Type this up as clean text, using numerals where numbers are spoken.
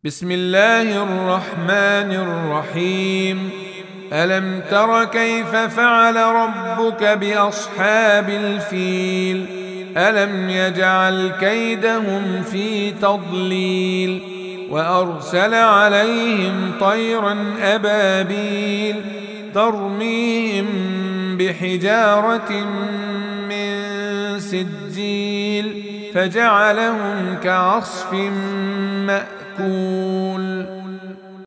بسم الله الرحمن الرحيم. ألم تر كيف فعل ربك بأصحاب الفيل؟ ألم يجعل كيدهم في تضليل وأرسل عليهم طيرا أبابيل ترميهم بحجارة من سجيل فجعلهم كعصف مأكول.